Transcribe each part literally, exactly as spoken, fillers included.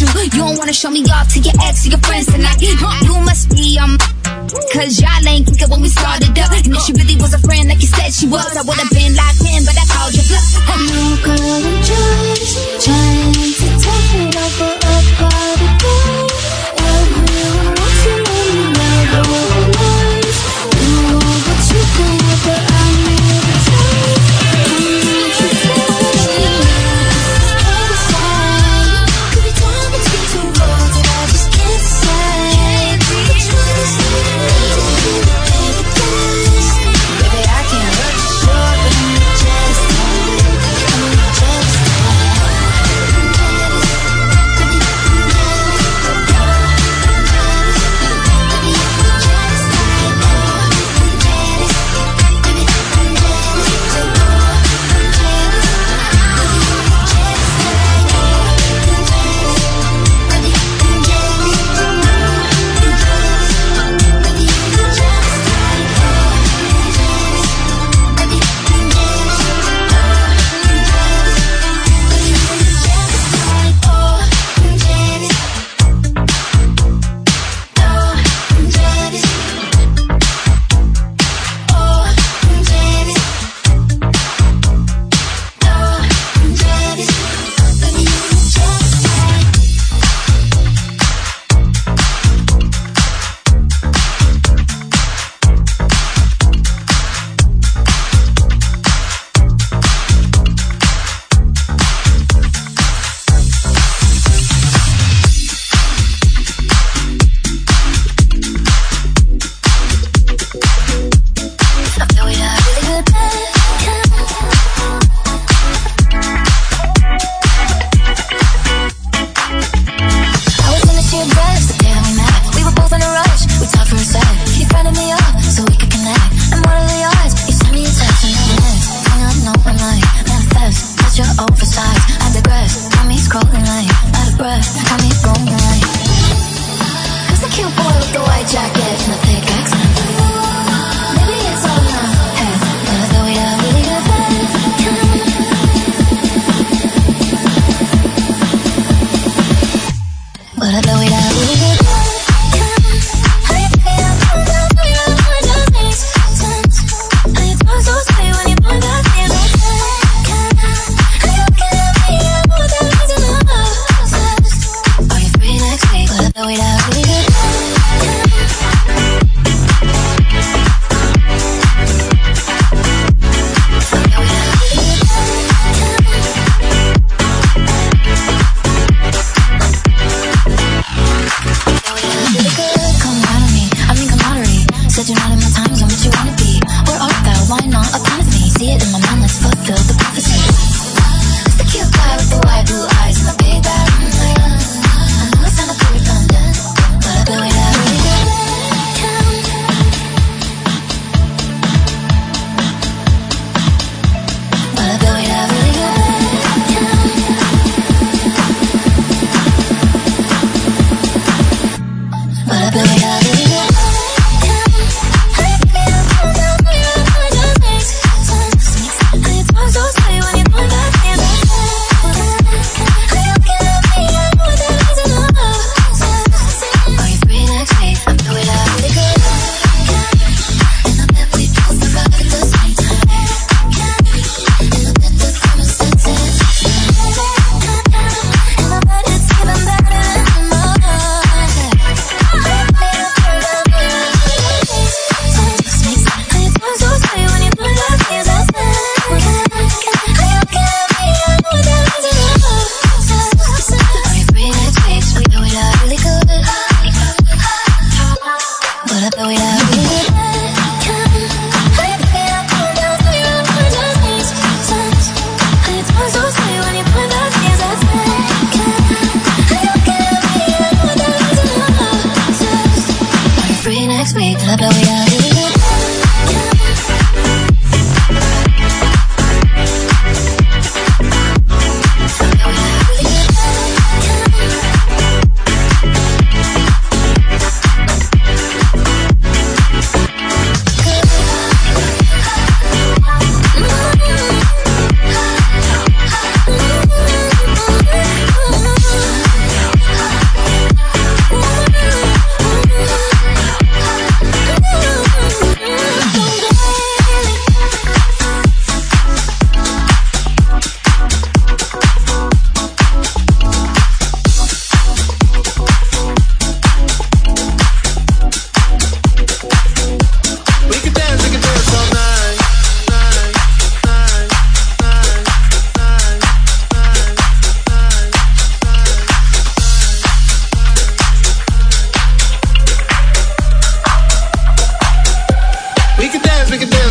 you. You don't wanna show me off to your ex or your friends tonight. You must be um, cause y'all ain't kick it when we started up. And if she really was a friend like you said she was, I would've been locked in, but I called you bluff. No girl, I'm just trying to take it over a party girl. Everyone wants to know me now, the whole life. You know what you can, but I'm here to tell you. I know what you feel. Could be time between two roads that I just can't say. But you understand, baby, I can't hurt you sure, but I'm just I'm just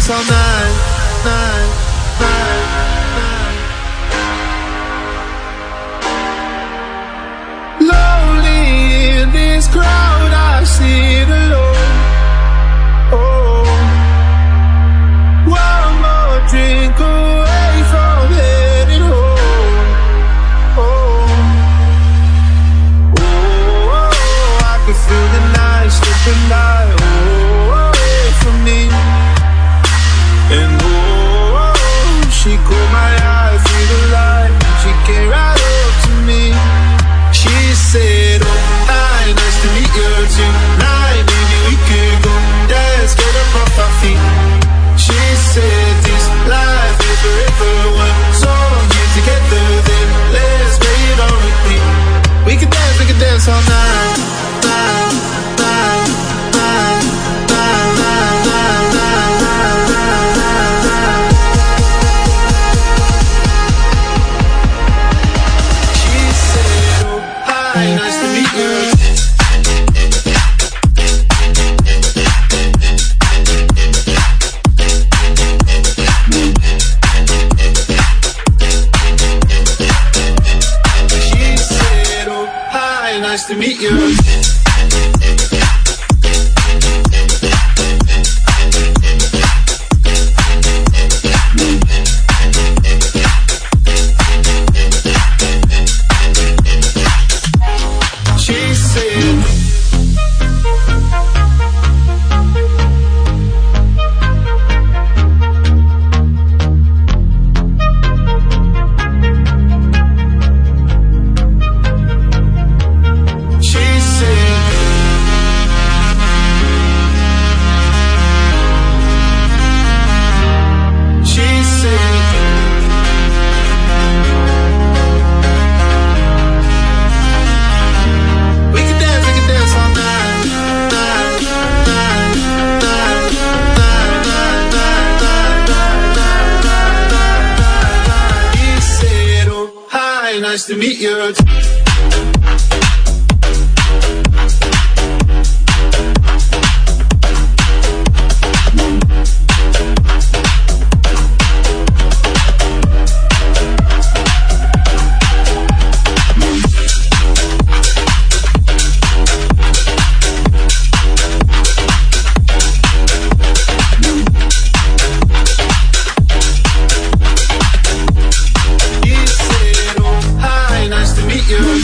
dance all night, night, night, night. Lonely in this crowd, I sit alone. Oh, one more drink away from heading home. Oh, oh, I can feel the night slipping by. Oh, away from me. And oh, she caught my eye through the light. She came right up to me. She said, oh, hi, nice to meet you tonight. Maybe we could go dance, get up off our feet. She said, this life is forever. One song here together, then let's play it on repeat. We can dance, we can dance all night, night, night, night, night, night, night, night, night. She said, oh, hi, nice to meet you. Nice to meet you. She said, nice to meet you. You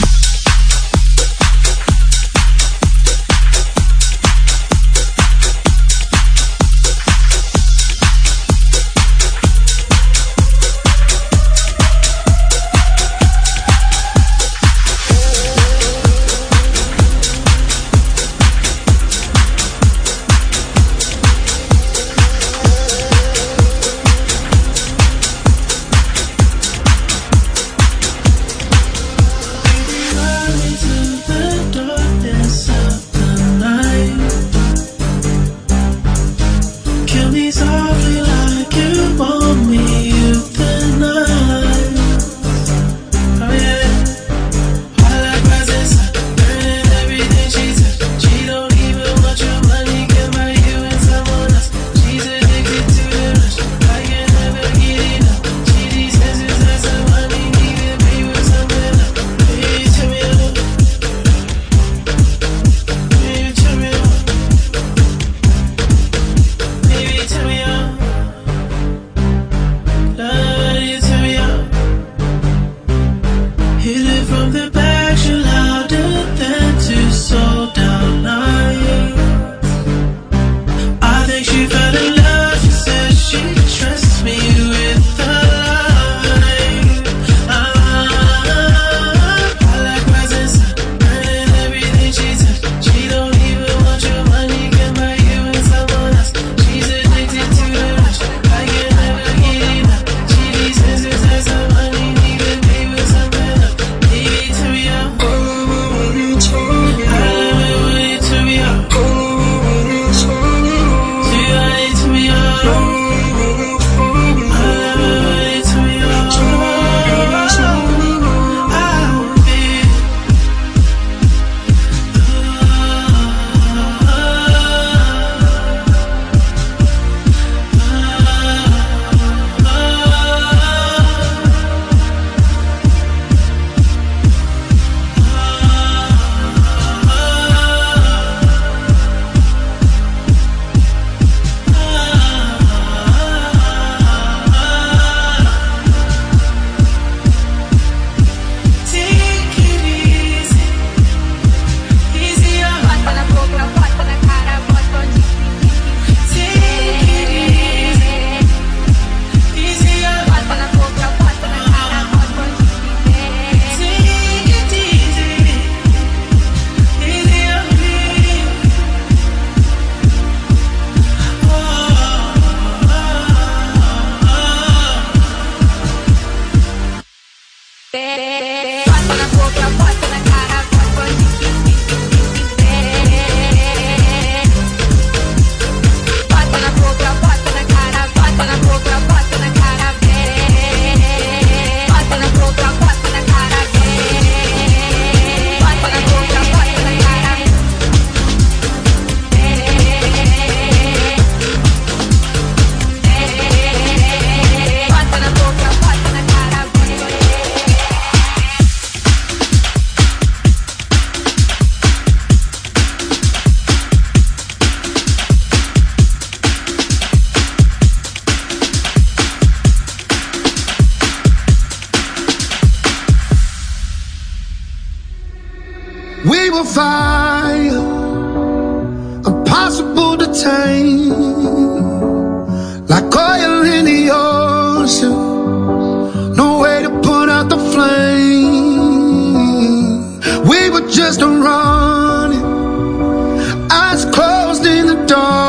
fire, impossible to tame, like oil in the ocean, no way to put out the flame. We were just running, eyes closed in the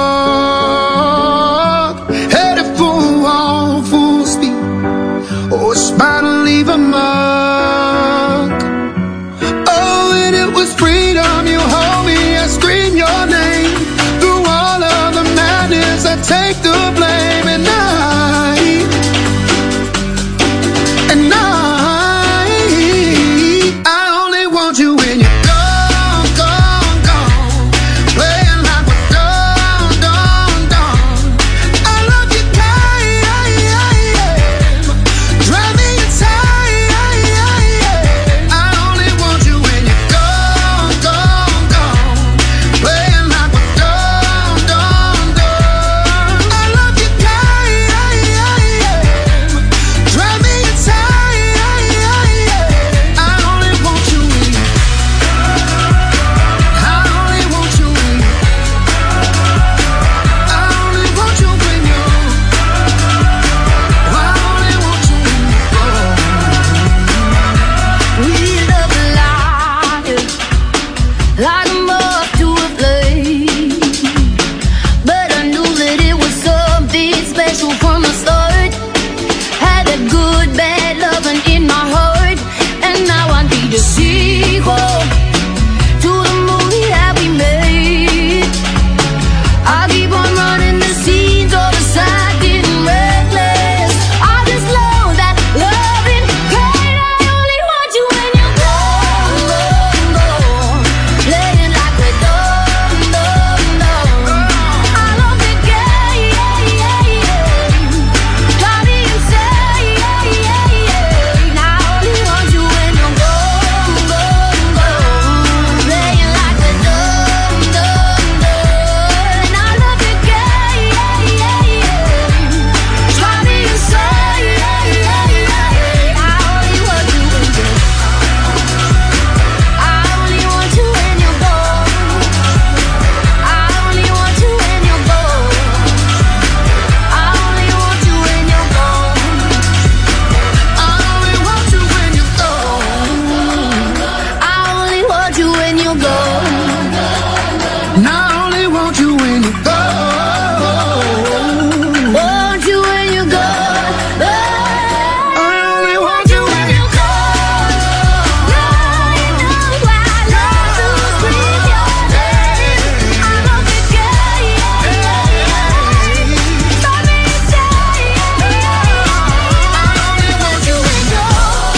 dark, headed for a wall, full speed. Oh, it's bound to leave a mark. Oh, and it was freedom. You hold me, I scream your name through all of the madness. I take the blame, and I, and I, I only want you when you're gone, gone, gone, playing like we're done, done, done. I love you, drive me insane. I only want you when you're gone, gone, gone, playing like we're done, done, done. I love you, drive me insane. I only want you when you, I only want you when you, I only want you when you, I only want you when you go. We love life like a moth to a flame, but I knew that it was something special from the start. Had that good, bad loving in my heart, and now I need a sequel to the movie that we made. I keep on running the scenes of the side, getting reckless. I just love that loving pain. I only want you when you're gone, gone, gone, playing like we're done, done, done. I love the game, drive me insane. I only want you when you're gone, gone, gone, playing like we're done, done, done. I love the game, drive me insane. I only want you when you're, I only want you when you're gone. I only want you when you're gone. I only want you when you're gone. I only want you when you're gone. I only want you when you're gone. And I only want you when you're gone. Want you when you're gone. I only want you when you're gone. I know I love to scream your name. I love the game. Drive me insane. I only want you when you're gone.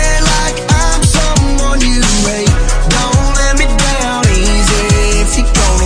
gone.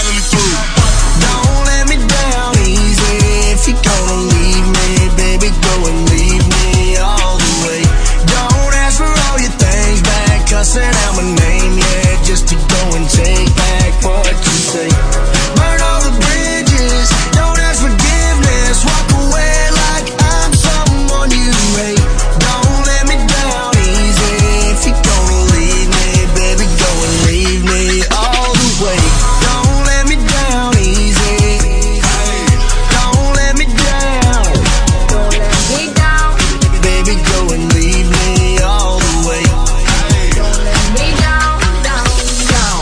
finally through. Don't let me down easy. If you're gonna leave me, baby, go and leave me all the way. Don't ask for all your things back, cussing out my name, yeah, just to go and take back what you say. Burn all the bridges, don't ask forgiveness, walk away like I'm someone you hate. Don't let me down easy. If you're gonna leave me, baby, go and leave me all the way. Don't let me down easy. Don't let me down. Don't let me down. Baby, go and leave me all the way. Don't let me down, down, down.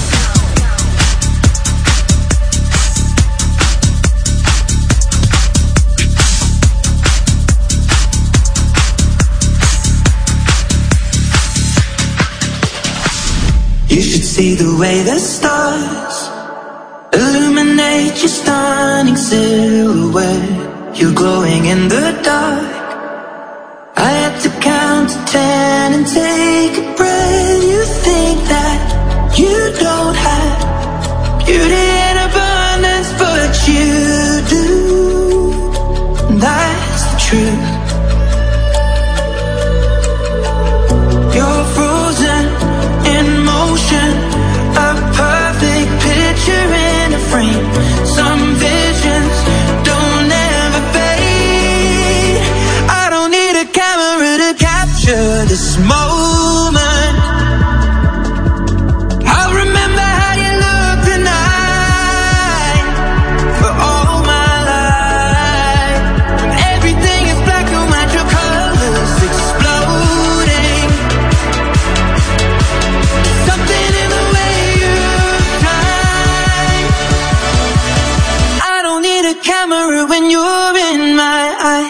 You should see the way the stars illuminate your stunning silhouette. You're glowing in the dark. I had to count to ten and take a breath. You think that you don't have beauty in abundance, but you do. That's the truth. You're frozen in motion, a perfect picture in a frame. Some visions don't ever fade. I don't need a camera to capture this moment. I'll remember how you look tonight for all my life. When everything is black and white, your colors exploding. Something in the way you shine. I don't need a camera when you're in my eye.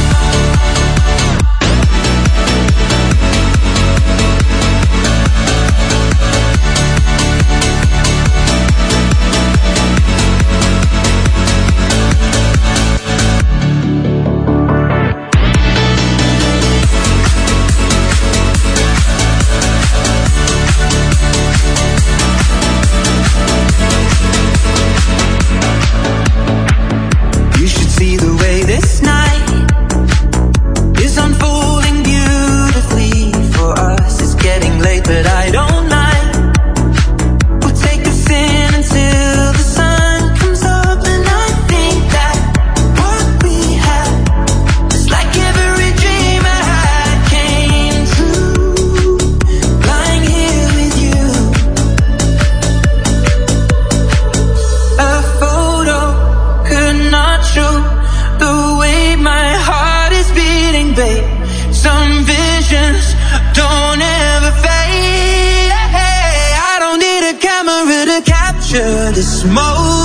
You should see the way this night is unfolding beautifully for us. It's getting late, but I don't mind. We'll take us in until the sun comes up, and I think that what we have is like every dream I had came true. Lying here with you, a photo could not show the way my heart is beating, babe. Some visions don't ever fade. I don't need a camera to capture this moment.